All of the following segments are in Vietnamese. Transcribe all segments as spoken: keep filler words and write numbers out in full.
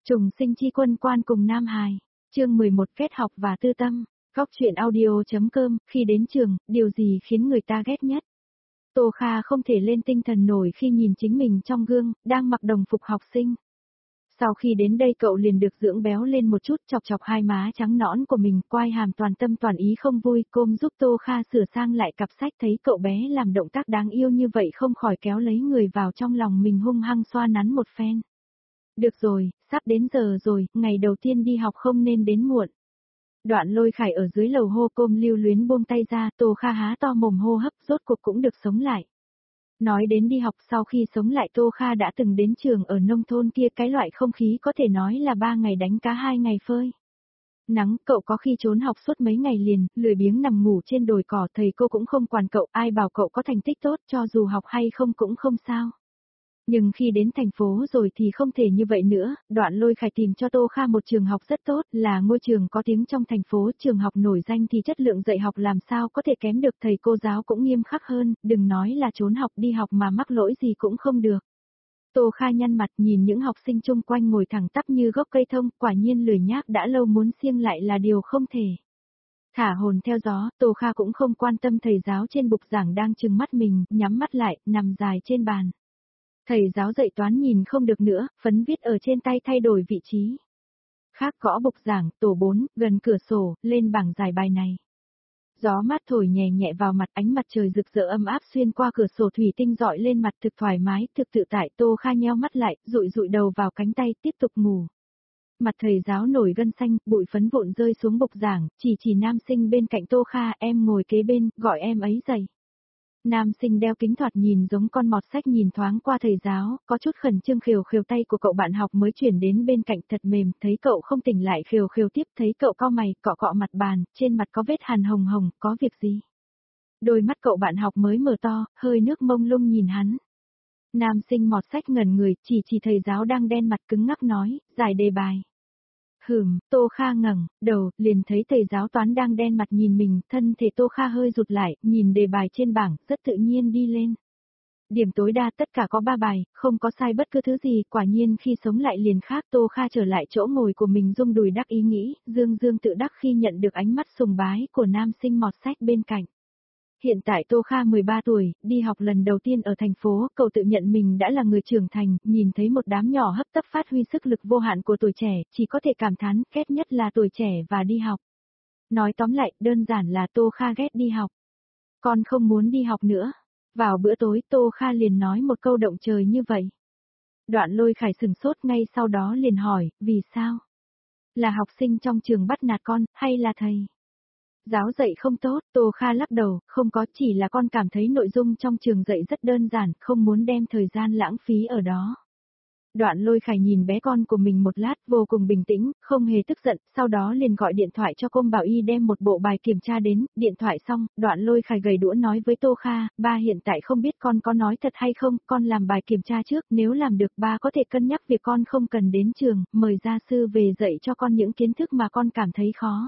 Trùng sinh chi quân quan cùng Nam Hải. Chương mười một kết học và tư tâm. Góc truyện audio.com, khi đến trường, điều gì khiến người ta ghét nhất? Tô Kha không thể lên tinh thần nổi khi nhìn chính mình trong gương, đang mặc đồng phục học sinh. Sau khi đến đây cậu liền được dưỡng béo lên một chút, chọc chọc hai má trắng nõn của mình, quai hàm toàn tâm toàn ý không vui, Côm giúp Tô Kha sửa sang lại cặp sách, thấy cậu bé làm động tác đáng yêu như vậy không khỏi kéo lấy người vào trong lòng mình hung hăng xoa nắn một phen. Được rồi, sắp đến giờ rồi, ngày đầu tiên đi học không nên đến muộn. Đoạn Lôi Khải ở dưới lầu hô. Côm lưu luyến buông tay ra, Tô Kha há to mồm hô hấp, rốt cuộc cũng được sống lại. Nói đến đi học, sau khi sống lại Tô Kha đã từng đến trường ở nông thôn kia, cái loại không khí có thể nói là ba ngày đánh cá hai ngày phơi. Nắng, cậu có khi trốn học suốt mấy ngày liền, lười biếng nằm ngủ trên đồi cỏ, thầy cô cũng không quản cậu, ai bảo cậu có thành tích tốt, cho dù học hay không cũng không sao. Nhưng khi đến thành phố rồi thì không thể như vậy nữa, Đoạn Lôi Khải tìm cho Tô Kha một trường học rất tốt, là ngôi trường có tiếng trong thành phố, trường học nổi danh thì chất lượng dạy học làm sao có thể kém được, thầy cô giáo cũng nghiêm khắc hơn, đừng nói là trốn học đi học mà mắc lỗi gì cũng không được. Tô Kha nhăn mặt nhìn những học sinh chung quanh ngồi thẳng tắp như gốc cây thông, quả nhiên lười nhác đã lâu muốn siêng lại là điều không thể. Thả hồn theo gió, Tô Kha cũng không quan tâm thầy giáo trên bục giảng đang trừng mắt mình, nhắm mắt lại, nằm dài trên bàn. Thầy giáo dạy toán nhìn không được nữa, phấn viết ở trên tay thay đổi vị trí. Khác gõ bục giảng, tổ bốn, gần cửa sổ, lên bảng giải bài này. Gió mát thổi nhẹ nhẹ vào mặt, ánh mặt trời rực rỡ ấm áp xuyên qua cửa sổ thủy tinh rọi lên mặt, thực thoải mái, thực tự tại. Tô Kha nheo mắt lại, dụi dụi đầu vào cánh tay, tiếp tục ngủ. Mặt thầy giáo nổi gân xanh, bụi phấn vụn rơi xuống bục giảng, chỉ chỉ nam sinh bên cạnh Tô Kha, em ngồi kế bên, gọi em ấy dậy. Nam sinh đeo kính thoạt nhìn giống con mọt sách nhìn thoáng qua thầy giáo, có chút khẩn trương khều khều tay của cậu bạn học mới chuyển đến bên cạnh thật mềm, thấy cậu không tỉnh lại khều khều tiếp, thấy cậu cau mày, cọ cọ mặt bàn, trên mặt có vết hằn hồng hồng, có việc gì? Đôi mắt cậu bạn học mới mở to, hơi nước mông lung nhìn hắn. Nam sinh mọt sách ngẩn người, chỉ chỉ thầy giáo đang đen mặt cứng ngắc nói, giải đề bài. Hửm, Tô Kha ngẩng đầu, liền thấy thầy giáo toán đang đen mặt nhìn mình, thân thể Tô Kha hơi rụt lại, nhìn đề bài trên bảng, rất tự nhiên đi lên. Điểm tối đa tất cả có ba bài, không có sai bất cứ thứ gì, quả nhiên khi sống lại liền khác. Tô Kha trở lại chỗ ngồi của mình rung đùi đắc ý nghĩ, dương dương tự đắc khi nhận được ánh mắt sùng bái của nam sinh mọt sách bên cạnh. Hiện tại Tô Kha mười ba tuổi, đi học lần đầu tiên ở thành phố, cậu tự nhận mình đã là người trưởng thành, nhìn thấy một đám nhỏ hấp tấp phát huy sức lực vô hạn của tuổi trẻ, chỉ có thể cảm thán, ghét nhất là tuổi trẻ và đi học. Nói tóm lại, đơn giản là Tô Kha ghét đi học. Con không muốn đi học nữa. Vào bữa tối Tô Kha liền nói một câu động trời như vậy. Đoạn Lôi Khải sừng sốt, ngay sau đó liền hỏi, vì sao? Là học sinh trong trường bắt nạt con, hay là thầy? Giáo dạy không tốt, Tô Kha lắc đầu, không có, chỉ là con cảm thấy nội dung trong trường dạy rất đơn giản, không muốn đem thời gian lãng phí ở đó. Đoạn Lôi Khải nhìn bé con của mình một lát, vô cùng bình tĩnh, không hề tức giận, sau đó liền gọi điện thoại cho Côm bảo y đem một bộ bài kiểm tra đến. Điện thoại xong, Đoạn Lôi Khải gầy đũa nói với Tô Kha, ba hiện tại không biết con có nói thật hay không, con làm bài kiểm tra trước, nếu làm được ba có thể cân nhắc việc con không cần đến trường, mời gia sư về dạy cho con những kiến thức mà con cảm thấy khó.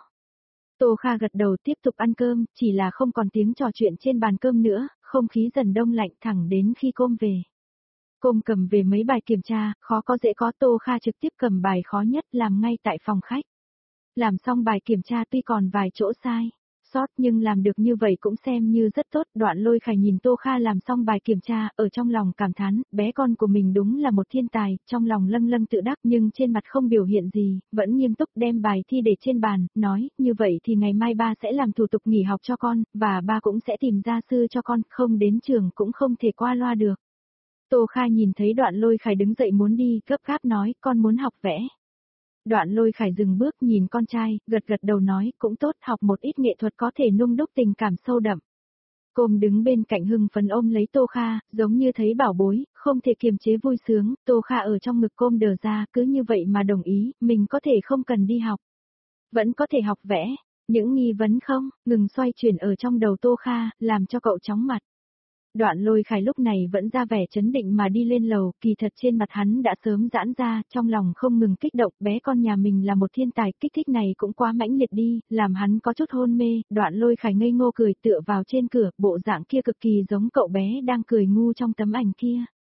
Tô Kha gật đầu tiếp tục ăn cơm, chỉ là không còn tiếng trò chuyện trên bàn cơm nữa, không khí dần đông lạnh thẳng đến khi Côm về. Côm cầm về mấy bài kiểm tra, khó có dễ có. Tô Kha trực tiếp cầm bài khó nhất làm ngay tại phòng khách. Làm xong bài kiểm tra tuy còn vài chỗ sai, sót nhưng làm được như vậy cũng xem như rất tốt. Đoạn Lôi Khải nhìn Tô Kha làm xong bài kiểm tra, ở trong lòng cảm thán, bé con của mình đúng là một thiên tài, trong lòng lâng lâng tự đắc nhưng trên mặt không biểu hiện gì, vẫn nghiêm túc đem bài thi để trên bàn, nói, như vậy thì ngày mai ba sẽ làm thủ tục nghỉ học cho con, và ba cũng sẽ tìm gia sư cho con, không đến trường cũng không thể qua loa được. Tô Kha nhìn thấy Đoạn Lôi Khải đứng dậy muốn đi, gấp gáp nói, con muốn học vẽ. Đoạn Lôi Khải dừng bước nhìn con trai, gật gật đầu nói, cũng tốt, học một ít nghệ thuật có thể nung đúc tình cảm sâu đậm. Côm đứng bên cạnh hưng phấn ôm lấy Tô Kha, giống như thấy bảo bối, không thể kiềm chế vui sướng. Tô Kha ở trong ngực Côm đờ ra, cứ như vậy mà đồng ý, mình có thể không cần đi học. Vẫn có thể học vẽ, những nghi vấn không, ngừng xoay chuyển ở trong đầu Tô Kha, làm cho cậu chóng mặt. Đoạn Lôi Khải lúc này vẫn ra vẻ trấn định mà đi lên lầu, kỳ thật trên mặt hắn đã sớm giãn ra, trong lòng không ngừng kích động, bé con nhà mình là một thiên tài, kích thích này cũng quá mãnh liệt đi, làm hắn có chút hôn mê. Đoạn Lôi Khải ngây ngô cười tựa vào trên cửa, bộ dạng kia cực kỳ giống cậu bé đang cười ngu trong tấm ảnh kia.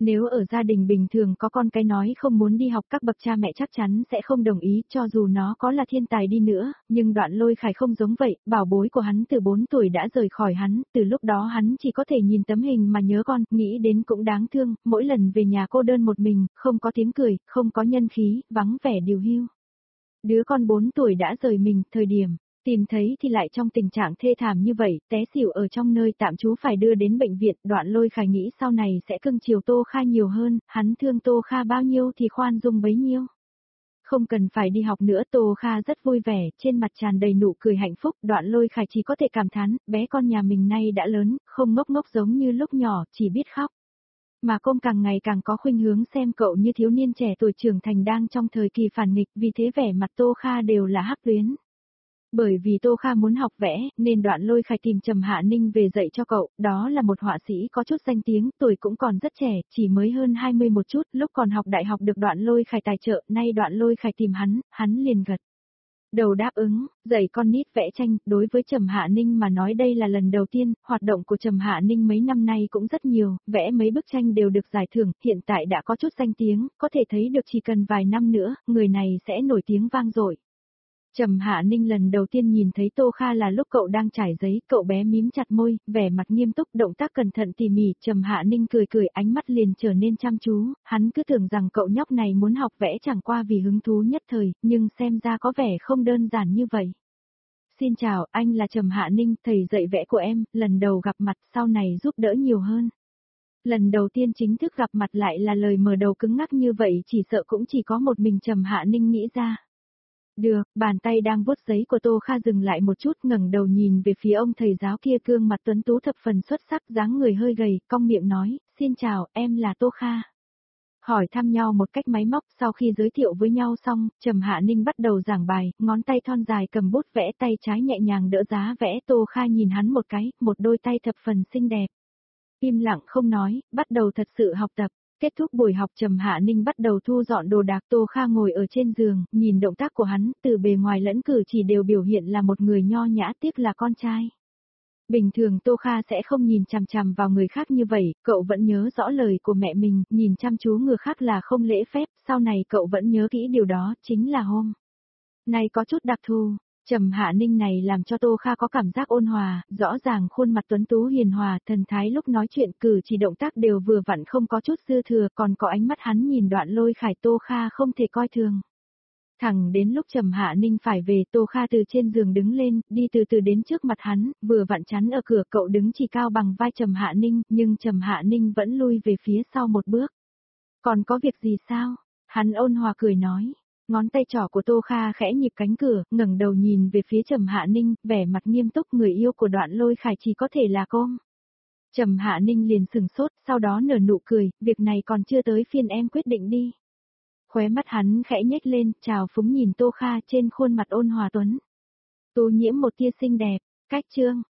Nếu ở gia đình bình thường có con cái nói không muốn đi học các bậc cha mẹ chắc chắn sẽ không đồng ý cho dù nó có là thiên tài đi nữa, nhưng Đoạn Lôi Khải không giống vậy, bảo bối của hắn từ bốn tuổi đã rời khỏi hắn, từ lúc đó hắn chỉ có thể nhìn tấm hình mà nhớ con, nghĩ đến cũng đáng thương, mỗi lần về nhà cô đơn một mình, không có tiếng cười, không có nhân khí, vắng vẻ điều hưu. Đứa con bốn tuổi đã rời mình, thời điểm tìm thấy thì lại trong tình trạng thê thảm như vậy, té xỉu ở trong nơi tạm trú phải đưa đến bệnh viện, Đoạn Lôi Khải nghĩ sau này sẽ cưng chiều Tô Kha nhiều hơn, hắn thương Tô Kha bao nhiêu thì khoan dung bấy nhiêu. Không cần phải đi học nữa, Tô Kha rất vui vẻ, trên mặt tràn đầy nụ cười hạnh phúc, Đoạn Lôi Khải chỉ có thể cảm thán, bé con nhà mình nay đã lớn, không ngốc ngốc giống như lúc nhỏ, chỉ biết khóc. Mà cô càng ngày càng có khuynh hướng xem cậu như thiếu niên trẻ tuổi trưởng thành đang trong thời kỳ phản nghịch, vì thế vẻ mặt Tô Kha đều là hắc tuyến. Bởi vì Tô Kha muốn học vẽ, nên Đoạn Lôi Khải tìm Trầm Hạ Ninh về dạy cho cậu, đó là một họa sĩ có chút danh tiếng, tuổi cũng còn rất trẻ, chỉ mới hơn hai mươi một chút, lúc còn học đại học được Đoạn Lôi Khải tài trợ, nay Đoạn Lôi Khải tìm hắn, hắn liền gật đầu đáp ứng, dạy con nít vẽ tranh, đối với Trầm Hạ Ninh mà nói đây là lần đầu tiên, hoạt động của Trầm Hạ Ninh mấy năm nay cũng rất nhiều, vẽ mấy bức tranh đều được giải thưởng, hiện tại đã có chút danh tiếng, có thể thấy được chỉ cần vài năm nữa, người này sẽ nổi tiếng vang dội. Trầm Hạ Ninh lần đầu tiên nhìn thấy Tô Kha là lúc cậu đang trải giấy, cậu bé mím chặt môi, vẻ mặt nghiêm túc, động tác cẩn thận tỉ mỉ, Trầm Hạ Ninh cười cười, ánh mắt liền trở nên chăm chú, hắn cứ tưởng rằng cậu nhóc này muốn học vẽ chẳng qua vì hứng thú nhất thời, nhưng xem ra có vẻ không đơn giản như vậy. Xin chào, anh là Trầm Hạ Ninh, thầy dạy vẽ của em, lần đầu gặp mặt, sau này giúp đỡ nhiều hơn. Lần đầu tiên chính thức gặp mặt lại là lời mở đầu cứng ngắc như vậy, chỉ sợ cũng chỉ có một mình Trầm Hạ Ninh nghĩ ra. Được, bàn tay đang vuốt giấy của Tô Kha dừng lại một chút, ngẩng đầu nhìn về phía ông thầy giáo kia, gương mặt tuấn tú thập phần xuất sắc, dáng người hơi gầy, cong miệng nói, xin chào, em là Tô Kha. Hỏi thăm nhau một cách máy móc, sau khi giới thiệu với nhau xong, Trầm Hạ Ninh bắt đầu giảng bài, ngón tay thon dài cầm bút vẽ, tay trái nhẹ nhàng đỡ giá vẽ. Tô Kha nhìn hắn một cái, một đôi tay thập phần xinh đẹp. Im lặng không nói, bắt đầu thật sự học tập. Kết thúc buổi học, Trầm Hạ Ninh bắt đầu thu dọn đồ đạc. Tô Kha ngồi ở trên giường, nhìn động tác của hắn, từ bề ngoài lẫn cử chỉ đều biểu hiện là một người nho nhã, tiếc là con trai. Bình thường Tô Kha sẽ không nhìn chằm chằm vào người khác như vậy, cậu vẫn nhớ rõ lời của mẹ mình, nhìn chăm chú người khác là không lễ phép, sau này cậu vẫn nhớ kỹ điều đó, chính là hôm nay có chút đặc thù. Trầm Hạ Ninh này làm cho Tô Kha có cảm giác ôn hòa, rõ ràng khuôn mặt tuấn tú hiền hòa, thần thái lúc nói chuyện cử chỉ động tác đều vừa vặn, không có chút dư thừa, còn có ánh mắt hắn nhìn Đoạn Lôi Khải, Tô Kha không thể coi thường. Thẳng đến lúc Trầm Hạ Ninh phải về, Tô Kha từ trên giường đứng lên, đi từ từ đến trước mặt hắn, vừa vặn chắn ở cửa, cậu đứng chỉ cao bằng vai Trầm Hạ Ninh, nhưng Trầm Hạ Ninh vẫn lui về phía sau một bước. Còn có việc gì sao? Hắn ôn hòa cười nói. Ngón tay trỏ của Tô Kha khẽ nhịp cánh cửa, ngẩng đầu nhìn về phía Trầm Hạ Ninh, vẻ mặt nghiêm túc, người yêu của Đoạn Lôi Khải chỉ có thể là cô. Trầm Hạ Ninh liền sừng sốt, sau đó nở nụ cười, việc này còn chưa tới phiên em quyết định đi. Khóe mắt hắn khẽ nhếch lên, trào phúng nhìn Tô Kha, trên khuôn mặt ôn hòa tuấn tú nhiễm một tia xinh đẹp. Cách chương